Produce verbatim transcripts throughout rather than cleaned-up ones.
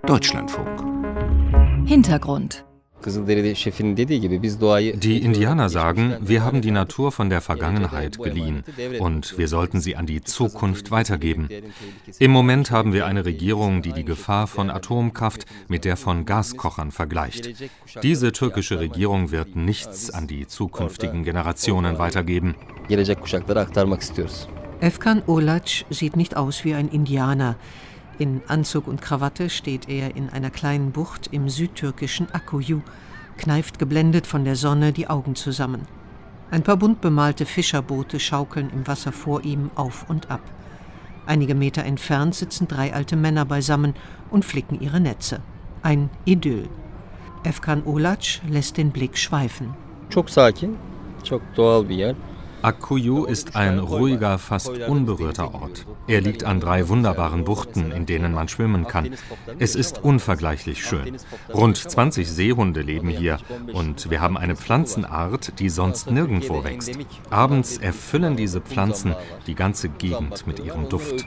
Deutschlandfunk. Hintergrund. Die Indianer sagen, wir haben die Natur von der Vergangenheit geliehen und wir sollten sie an die Zukunft weitergeben. Im Moment haben wir eine Regierung, die die Gefahr von Atomkraft mit der von Gaskochern vergleicht. Diese türkische Regierung wird nichts an die zukünftigen Generationen weitergeben. Efkan Olac sieht nicht aus wie ein Indianer. In Anzug und Krawatte steht er in einer kleinen Bucht im südtürkischen Akkuyu, kneift geblendet von der Sonne die Augen zusammen. Ein paar bunt bemalte Fischerboote schaukeln im Wasser vor ihm auf und ab. Einige Meter entfernt sitzen drei alte Männer beisammen und flicken ihre Netze. Ein Idyll. Efkan Olac lässt den Blick schweifen. Çok sakin, çok doğal bir yer. Akkuyu ist ein ruhiger, fast unberührter Ort. Er liegt an drei wunderbaren Buchten, in denen man schwimmen kann. Es ist unvergleichlich schön. Rund zwanzig Seehunde leben hier und wir haben eine Pflanzenart, die sonst nirgendwo wächst. Abends erfüllen diese Pflanzen die ganze Gegend mit ihrem Duft.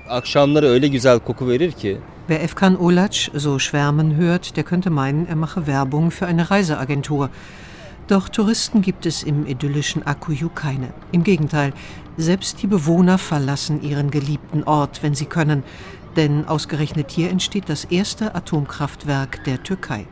Wer Efkan Olac so schwärmen hört, der könnte meinen, er mache Werbung für eine Reiseagentur. Doch Touristen gibt es im idyllischen Akkuyu keine. Im Gegenteil, selbst die Bewohner verlassen ihren geliebten Ort, wenn sie können. Denn ausgerechnet hier entsteht das erste Atomkraftwerk der Türkei.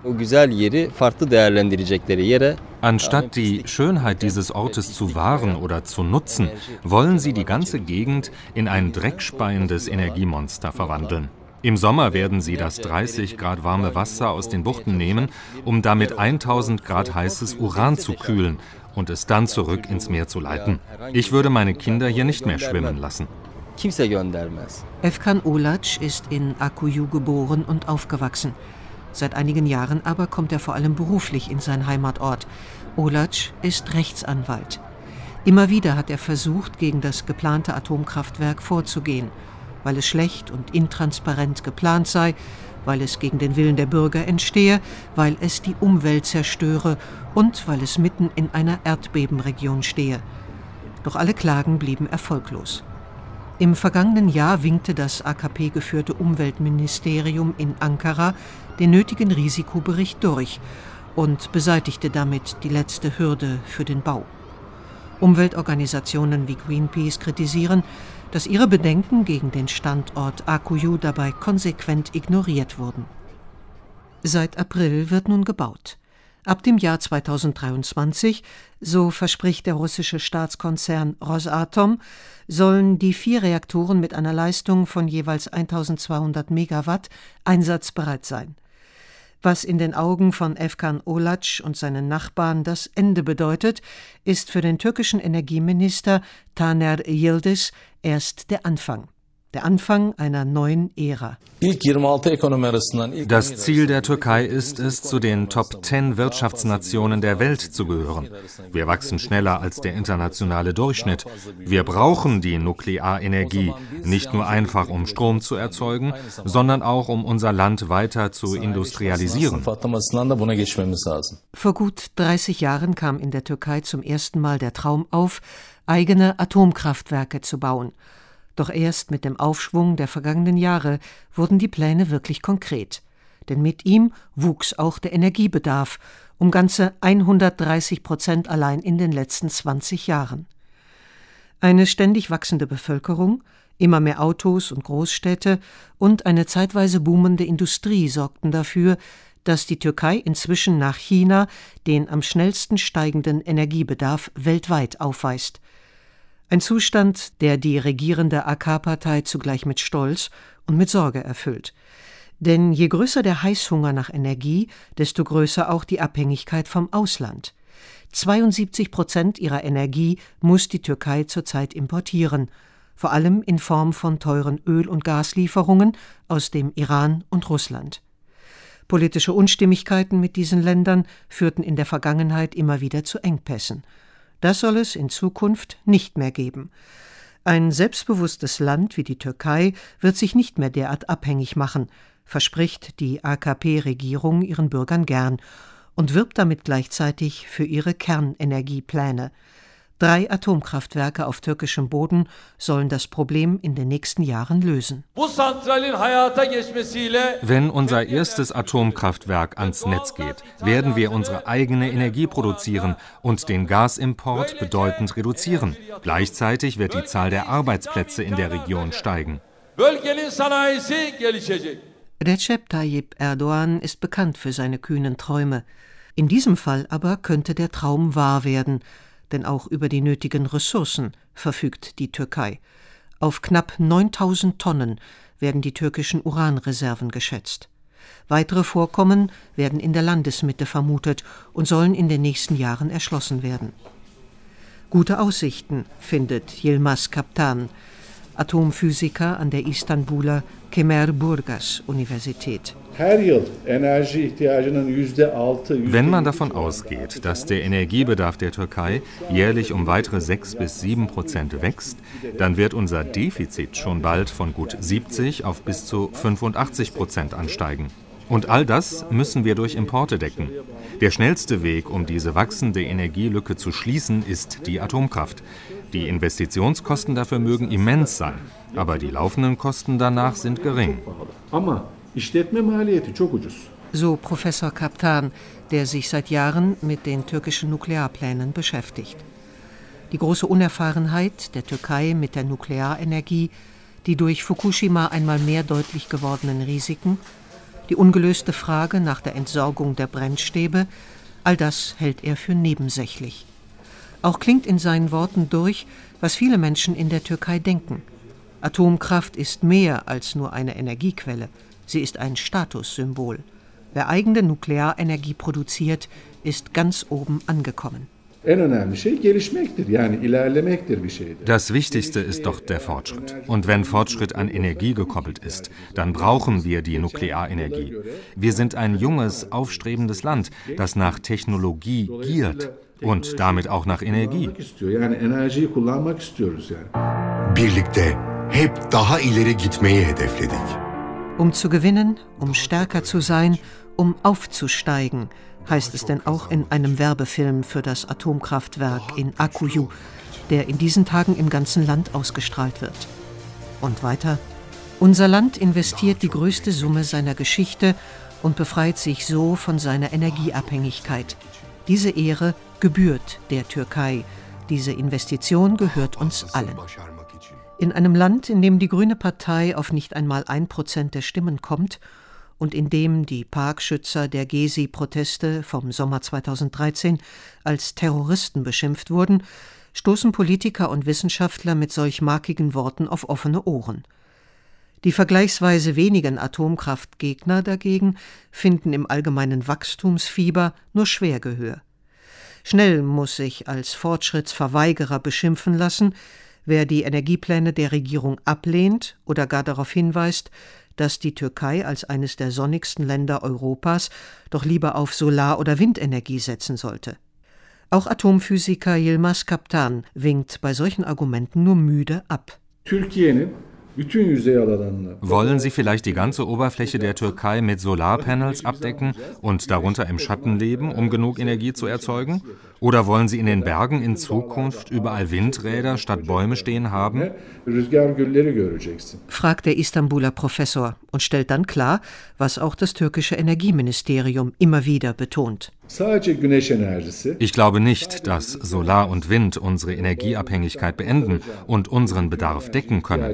Anstatt die Schönheit dieses Ortes zu wahren oder zu nutzen, wollen sie die ganze Gegend in ein dreckspeiendes Energiemonster verwandeln. Im Sommer werden sie das dreißig Grad warme Wasser aus den Buchten nehmen, um damit tausend Grad heißes Uran zu kühlen und es dann zurück ins Meer zu leiten. Ich würde meine Kinder hier nicht mehr schwimmen lassen. Efkan Olac ist in Akkuyu geboren und aufgewachsen. Seit einigen Jahren aber kommt er vor allem beruflich in seinen Heimatort. Olac ist Rechtsanwalt. Immer wieder hat er versucht, gegen das geplante Atomkraftwerk vorzugehen, weil es schlecht und intransparent geplant sei, weil es gegen den Willen der Bürger entstehe, weil es die Umwelt zerstöre und weil es mitten in einer Erdbebenregion stehe. Doch alle Klagen blieben erfolglos. Im vergangenen Jahr winkte das A K P-geführte Umweltministerium in Ankara den nötigen Risikobericht durch und beseitigte damit die letzte Hürde für den Bau. Umweltorganisationen wie Greenpeace kritisieren, dass ihre Bedenken gegen den Standort Akkuyu dabei konsequent ignoriert wurden. Seit April wird nun gebaut. Ab dem Jahr zweitausenddreiundzwanzig, so verspricht der russische Staatskonzern Rosatom, sollen die vier Reaktoren mit einer Leistung von jeweils eintausendzweihundert Megawatt einsatzbereit sein. Was in den Augen von Efkan Olac und seinen Nachbarn das Ende bedeutet, ist für den türkischen Energieminister Taner Yildiz erst der Anfang. Der Anfang einer neuen Ära. Das Ziel der Türkei ist es, zu den Top zehn Wirtschaftsnationen der Welt zu gehören. Wir wachsen schneller als der internationale Durchschnitt. Wir brauchen die Nuklearenergie, nicht nur einfach, um Strom zu erzeugen, sondern auch, um unser Land weiter zu industrialisieren. Vor gut dreißig Jahren kam in der Türkei zum ersten Mal der Traum auf, eigene Atomkraftwerke zu bauen. Doch erst mit dem Aufschwung der vergangenen Jahre wurden die Pläne wirklich konkret. Denn mit ihm wuchs auch der Energiebedarf um ganze hundertdreißig Prozent allein in den letzten zwanzig Jahren. Eine ständig wachsende Bevölkerung, immer mehr Autos und Großstädte und eine zeitweise boomende Industrie sorgten dafür, dass die Türkei inzwischen nach China den am schnellsten steigenden Energiebedarf weltweit aufweist. Ein Zustand, der die regierende A K-Partei zugleich mit Stolz und mit Sorge erfüllt. Denn je größer der Heißhunger nach Energie, desto größer auch die Abhängigkeit vom Ausland. zweiundsiebzig Prozent ihrer Energie muss die Türkei zurzeit importieren, vor allem in Form von teuren Öl- und Gaslieferungen aus dem Iran und Russland. Politische Unstimmigkeiten mit diesen Ländern führten in der Vergangenheit immer wieder zu Engpässen. Das soll es in Zukunft nicht mehr geben. Ein selbstbewusstes Land wie die Türkei wird sich nicht mehr derart abhängig machen, verspricht die A K P-Regierung ihren Bürgern gern und wirbt damit gleichzeitig für ihre Kernenergiepläne. Drei Atomkraftwerke auf türkischem Boden sollen das Problem in den nächsten Jahren lösen. Wenn unser erstes Atomkraftwerk ans Netz geht, werden wir unsere eigene Energie produzieren und den Gasimport bedeutend reduzieren. Gleichzeitig wird die Zahl der Arbeitsplätze in der Region steigen. Recep Tayyip Erdoğan ist bekannt für seine kühnen Träume. In diesem Fall aber könnte der Traum wahr werden, denn auch über die nötigen Ressourcen verfügt die Türkei. Auf knapp neuntausend Tonnen werden die türkischen Uranreserven geschätzt. Weitere Vorkommen werden in der Landesmitte vermutet und sollen in den nächsten Jahren erschlossen werden. Gute Aussichten findet Yilmaz Kaptan, Atomphysiker an der Istanbuler Kemerburgaz Universität. Wenn man davon ausgeht, dass der Energiebedarf der Türkei jährlich um weitere sechs bis sieben Prozent wächst, dann wird unser Defizit schon bald von gut siebzig auf bis zu fünfundachtzig Prozent ansteigen. Und all das müssen wir durch Importe decken. Der schnellste Weg, um diese wachsende Energielücke zu schließen, ist die Atomkraft. Die Investitionskosten dafür mögen immens sein, aber die laufenden Kosten danach sind gering. So Professor Kaptan, der sich seit Jahren mit den türkischen Nuklearplänen beschäftigt. Die große Unerfahrenheit der Türkei mit der Nuklearenergie, die durch Fukushima einmal mehr deutlich gewordenen Risiken, die ungelöste Frage nach der Entsorgung der Brennstäbe, all das hält er für nebensächlich. Auch klingt in seinen Worten durch, was viele Menschen in der Türkei denken. Atomkraft ist mehr als nur eine Energiequelle. Sie ist ein Statussymbol. Wer eigene Nuklearenergie produziert, ist ganz oben angekommen. Das Wichtigste ist doch der Fortschritt. Und wenn Fortschritt an Energie gekoppelt ist, dann brauchen wir die Nuklearenergie. Wir sind ein junges, aufstrebendes Land, das nach Technologie giert und damit auch nach Energie. Birlikte hep daha ileri gitmeyi hedefledik. Um zu gewinnen, um stärker zu sein, um aufzusteigen, heißt es denn auch in einem Werbefilm für das Atomkraftwerk in Akkuyu, der in diesen Tagen im ganzen Land ausgestrahlt wird. Und weiter: Unser Land investiert die größte Summe seiner Geschichte und befreit sich so von seiner Energieabhängigkeit. Diese Ehre gebührt der Türkei. Diese Investition gehört uns allen. In einem Land, in dem die Grüne Partei auf nicht einmal ein Prozent der Stimmen kommt und in dem die Parkschützer der Gezi-Proteste vom Sommer zweitausenddreizehn als Terroristen beschimpft wurden, stoßen Politiker und Wissenschaftler mit solch markigen Worten auf offene Ohren. Die vergleichsweise wenigen Atomkraftgegner dagegen finden im allgemeinen Wachstumsfieber nur schwer Gehör. Schnell muss sich als Fortschrittsverweigerer beschimpfen lassen, wer die Energiepläne der Regierung ablehnt oder gar darauf hinweist, dass die Türkei als eines der sonnigsten Länder Europas doch lieber auf Solar- oder Windenergie setzen sollte. Auch Atomphysiker Yilmaz Kaptan winkt bei solchen Argumenten nur müde ab. Wollen Sie vielleicht die ganze Oberfläche der Türkei mit Solarpanels abdecken und darunter im Schatten leben, um genug Energie zu erzeugen? Oder wollen Sie in den Bergen in Zukunft überall Windräder statt Bäume stehen haben? Fragt der Istanbuler Professor und stellt dann klar, was auch das türkische Energieministerium immer wieder betont. Ich glaube nicht, dass Solar und Wind unsere Energieabhängigkeit beenden und unseren Bedarf decken können.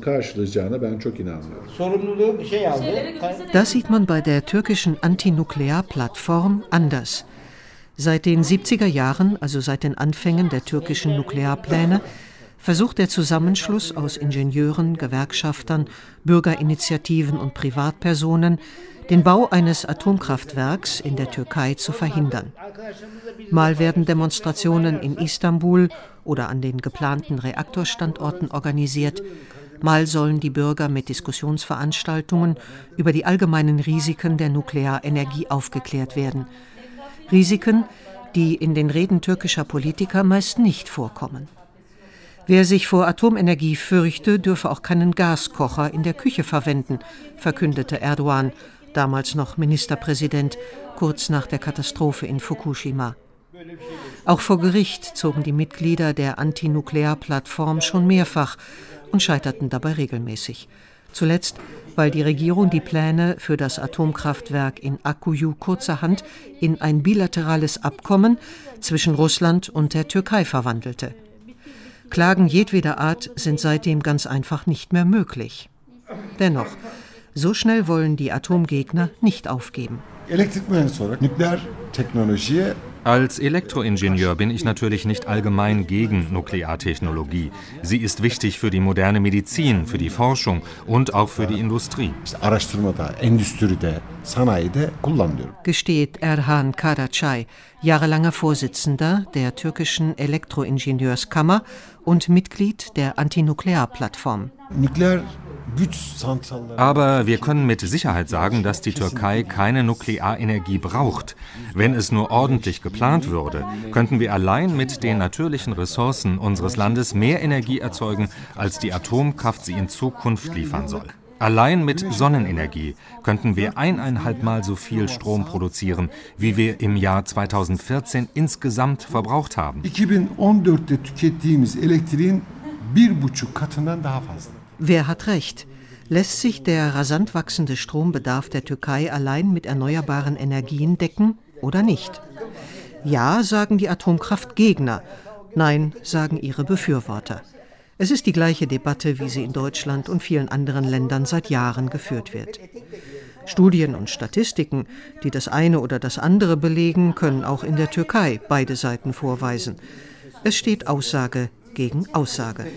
Das sieht man bei der türkischen Antinuklearplattform anders. Seit den siebziger Jahren, also seit den Anfängen der türkischen Nuklearpläne, versucht der Zusammenschluss aus Ingenieuren, Gewerkschaftern, Bürgerinitiativen und Privatpersonen, den Bau eines Atomkraftwerks in der Türkei zu verhindern. Mal werden Demonstrationen in Istanbul oder an den geplanten Reaktorstandorten organisiert, mal sollen die Bürger mit Diskussionsveranstaltungen über die allgemeinen Risiken der Nuklearenergie aufgeklärt werden. Risiken, die in den Reden türkischer Politiker meist nicht vorkommen. Wer sich vor Atomenergie fürchte, dürfe auch keinen Gaskocher in der Küche verwenden, verkündete Erdoğan, damals noch Ministerpräsident, kurz nach der Katastrophe in Fukushima. Auch vor Gericht zogen die Mitglieder der Antinuklear-Plattform schon mehrfach und scheiterten dabei regelmäßig. Zuletzt, weil die Regierung die Pläne für das Atomkraftwerk in Akkuyu kurzerhand in ein bilaterales Abkommen zwischen Russland und der Türkei verwandelte. Klagen jedweder Art sind seitdem ganz einfach nicht mehr möglich. Dennoch, so schnell wollen die Atomgegner nicht aufgeben. Als Elektroingenieur bin ich natürlich nicht allgemein gegen Nukleartechnologie. Sie ist wichtig für die moderne Medizin, für die Forschung und auch für die Industrie. Gesteht Erhan Karacay, jahrelanger Vorsitzender der türkischen Elektroingenieurskammer und Mitglied der Antinuklear-Plattform. Aber wir können mit Sicherheit sagen, dass die Türkei keine Nuklearenergie braucht. Wenn es nur ordentlich geplant würde, könnten wir allein mit den natürlichen Ressourcen unseres Landes mehr Energie erzeugen, als die Atomkraft sie in Zukunft liefern soll. Allein mit Sonnenenergie könnten wir eineinhalb Mal so viel Strom produzieren, wie wir im Jahr zweitausendvierzehn insgesamt verbraucht haben. Wer hat recht? Lässt sich der rasant wachsende Strombedarf der Türkei allein mit erneuerbaren Energien decken oder nicht? Ja, sagen die Atomkraftgegner. Nein, sagen ihre Befürworter. Es ist die gleiche Debatte, wie sie in Deutschland und vielen anderen Ländern seit Jahren geführt wird. Studien und Statistiken, die das eine oder das andere belegen, können auch in der Türkei beide Seiten vorweisen. Es steht Aussage gegen Aussage.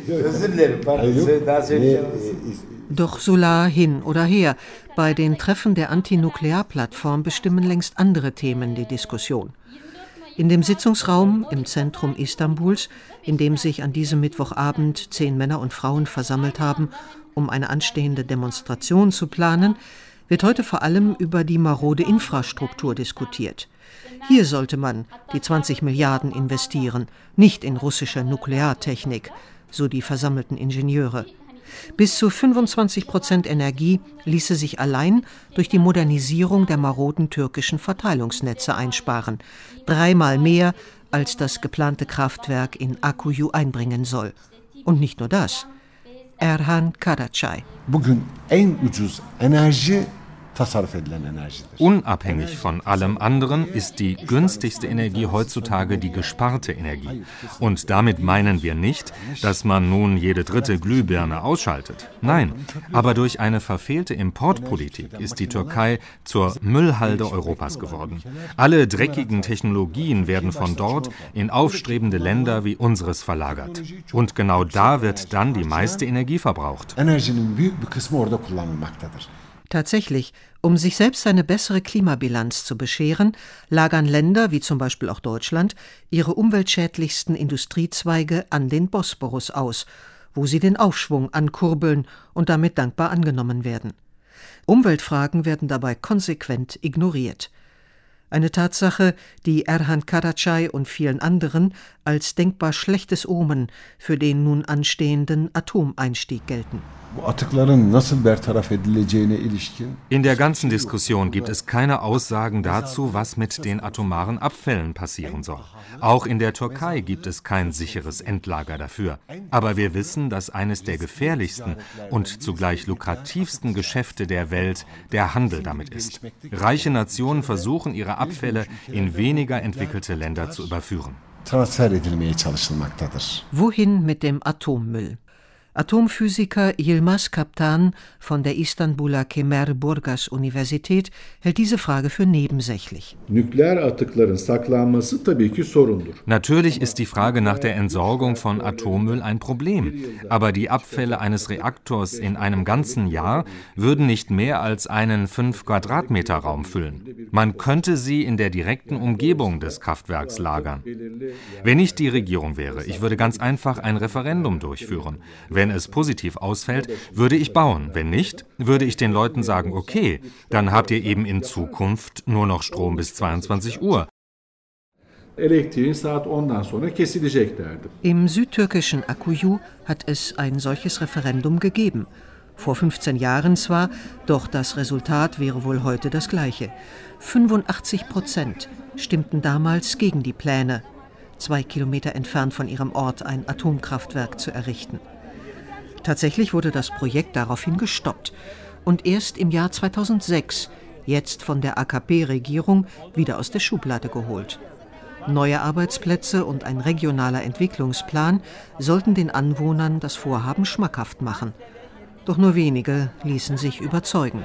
Doch Solar hin oder her, bei den Treffen der Antinuklear-Plattform bestimmen längst andere Themen die Diskussion. In dem Sitzungsraum im Zentrum Istanbuls, in dem sich an diesem Mittwochabend zehn Männer und Frauen versammelt haben, um eine anstehende Demonstration zu planen, wird heute vor allem über die marode Infrastruktur diskutiert. Hier sollte man die zwanzig Milliarden investieren, nicht in russische Nukleartechnik, so die versammelten Ingenieure. Bis zu fünfundzwanzig Prozent Energie ließe sich allein durch die Modernisierung der maroden türkischen Verteilungsnetze einsparen. Dreimal mehr, als das geplante Kraftwerk in Akkuyu einbringen soll. Und nicht nur das. Erhan Karacay. Unabhängig von allem anderen ist die günstigste Energie heutzutage die gesparte Energie. Und damit meinen wir nicht, dass man nun jede dritte Glühbirne ausschaltet. Nein, aber durch eine verfehlte Importpolitik ist die Türkei zur Müllhalde Europas geworden. Alle dreckigen Technologien werden von dort in aufstrebende Länder wie unseres verlagert. Und genau da wird dann die meiste Energie verbraucht. Tatsächlich, um sich selbst eine bessere Klimabilanz zu bescheren, lagern Länder, wie zum Beispiel auch Deutschland, ihre umweltschädlichsten Industriezweige an den Bosporus aus, wo sie den Aufschwung ankurbeln und damit dankbar angenommen werden. Umweltfragen werden dabei konsequent ignoriert. Eine Tatsache, die Erhan Karacay und vielen anderen als denkbar schlechtes Omen für den nun anstehenden Atomeinstieg gelten. In der ganzen Diskussion gibt es keine Aussagen dazu, was mit den atomaren Abfällen passieren soll. Auch in der Türkei gibt es kein sicheres Endlager dafür. Aber wir wissen, dass eines der gefährlichsten und zugleich lukrativsten Geschäfte der Welt der Handel damit ist. Reiche Nationen versuchen, ihre Abfälle in weniger entwickelte Länder zu überführen. Wohin mit dem Atommüll? Atomphysiker Yilmaz Kaptan von der Istanbuler Kemerburgas Universität hält diese Frage für nebensächlich. Natürlich ist die Frage nach der Entsorgung von Atommüll ein Problem, aber die Abfälle eines Reaktors in einem ganzen Jahr würden nicht mehr als einen fünf Quadratmeter Raum füllen. Man könnte sie in der direkten Umgebung des Kraftwerks lagern. Wenn ich die Regierung wäre, ich würde ganz einfach ein Referendum durchführen. Wenn es positiv ausfällt, würde ich bauen. Wenn nicht, würde ich den Leuten sagen, okay, dann habt ihr eben in Zukunft nur noch Strom bis zweiundzwanzig Uhr. Im südtürkischen Akkuyu hat es ein solches Referendum gegeben. Vor fünfzehn Jahren zwar, doch das Resultat wäre wohl heute das gleiche. fünfundachtzig Prozent stimmten damals gegen die Pläne, zwei Kilometer entfernt von ihrem Ort ein Atomkraftwerk zu errichten. Tatsächlich wurde das Projekt daraufhin gestoppt und erst im Jahr zweitausendsechs, jetzt von der A K P-Regierung, wieder aus der Schublade geholt. Neue Arbeitsplätze und ein regionaler Entwicklungsplan sollten den Anwohnern das Vorhaben schmackhaft machen. Doch nur wenige ließen sich überzeugen.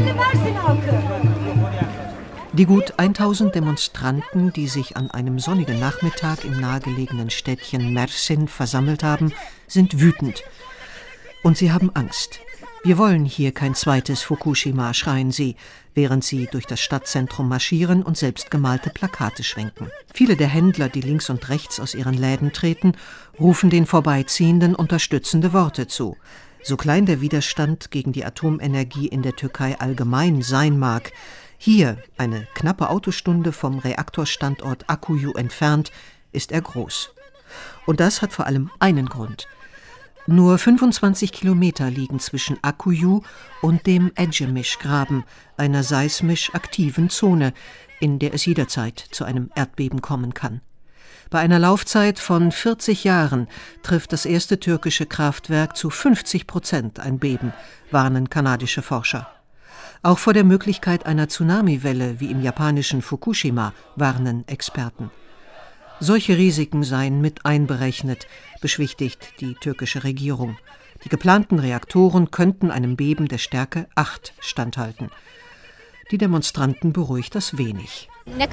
Die gut tausend Demonstranten, die sich an einem sonnigen Nachmittag im nahegelegenen Städtchen Mersin versammelt haben, sind wütend. Und sie haben Angst. Wir wollen hier kein zweites Fukushima, schreien sie, während sie durch das Stadtzentrum marschieren und selbstgemalte Plakate schwenken. Viele der Händler, die links und rechts aus ihren Läden treten, rufen den Vorbeiziehenden unterstützende Worte zu. So klein der Widerstand gegen die Atomenergie in der Türkei allgemein sein mag, hier, eine knappe Autostunde vom Reaktorstandort Akkuyu entfernt, ist er groß. Und das hat vor allem einen Grund. Nur fünfundzwanzig Kilometer liegen zwischen Akkuyu und dem Ecemish-Graben, einer seismisch aktiven Zone, in der es jederzeit zu einem Erdbeben kommen kann. Bei einer Laufzeit von vierzig Jahren trifft das erste türkische Kraftwerk zu fünfzig Prozent ein Beben, warnen kanadische Forscher. Auch vor der Möglichkeit einer Tsunamiwelle wie im japanischen Fukushima warnen Experten. Solche Risiken seien mit einberechnet, beschwichtigt die türkische Regierung. Die geplanten Reaktoren könnten einem Beben der Stärke acht standhalten. Die Demonstranten beruhigt das wenig.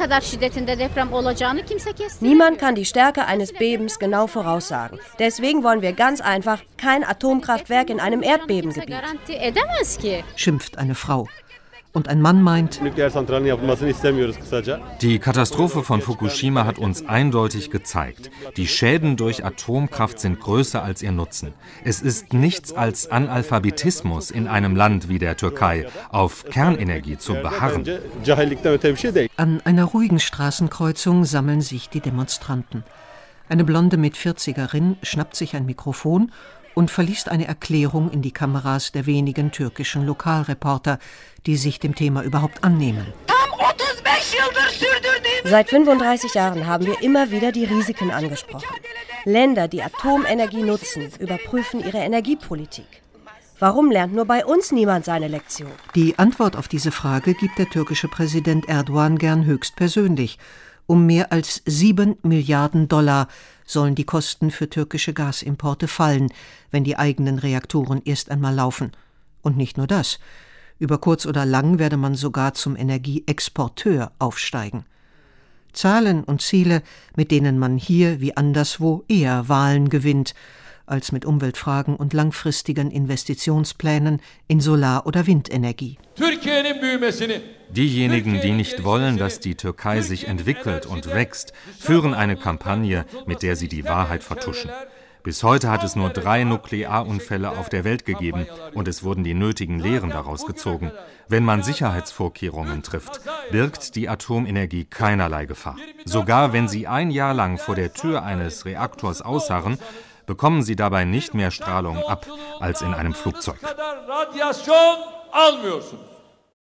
Niemand kann die Stärke eines Bebens genau voraussagen. Deswegen wollen wir ganz einfach kein Atomkraftwerk in einem Erdbebengebiet, schimpft eine Frau. Und ein Mann meint, die Katastrophe von Fukushima hat uns eindeutig gezeigt, die Schäden durch Atomkraft sind größer als ihr Nutzen. Es ist nichts als Analphabetismus in einem Land wie der Türkei, auf Kernenergie zu beharren. An einer ruhigen Straßenkreuzung sammeln sich die Demonstranten. Eine blonde Mitvierzigerin schnappt sich ein Mikrofon und verliest eine Erklärung in die Kameras der wenigen türkischen Lokalreporter, die sich dem Thema überhaupt annehmen. Seit fünfunddreißig Jahren haben wir immer wieder die Risiken angesprochen. Länder, die Atomenergie nutzen, überprüfen ihre Energiepolitik. Warum lernt nur bei uns niemand seine Lektion? Die Antwort auf diese Frage gibt der türkische Präsident Erdogan gern höchstpersönlich. Um mehr als sieben Milliarden Dollar sollen die Kosten für türkische Gasimporte fallen, wenn die eigenen Reaktoren erst einmal laufen. Und nicht nur das. Über kurz oder lang werde man sogar zum Energieexporteur aufsteigen. Zahlen und Ziele, mit denen man hier wie anderswo eher Wahlen gewinnt, als mit Umweltfragen und langfristigen Investitionsplänen in Solar- oder Windenergie. Diejenigen, die nicht wollen, dass die Türkei sich entwickelt und wächst, führen eine Kampagne, mit der sie die Wahrheit vertuschen. Bis heute hat es nur drei Nuklearunfälle auf der Welt gegeben und es wurden die nötigen Lehren daraus gezogen. Wenn man Sicherheitsvorkehrungen trifft, birgt die Atomenergie keinerlei Gefahr. Sogar wenn sie ein Jahr lang vor der Tür eines Reaktors ausharren, bekommen sie dabei nicht mehr Strahlung ab als in einem Flugzeug.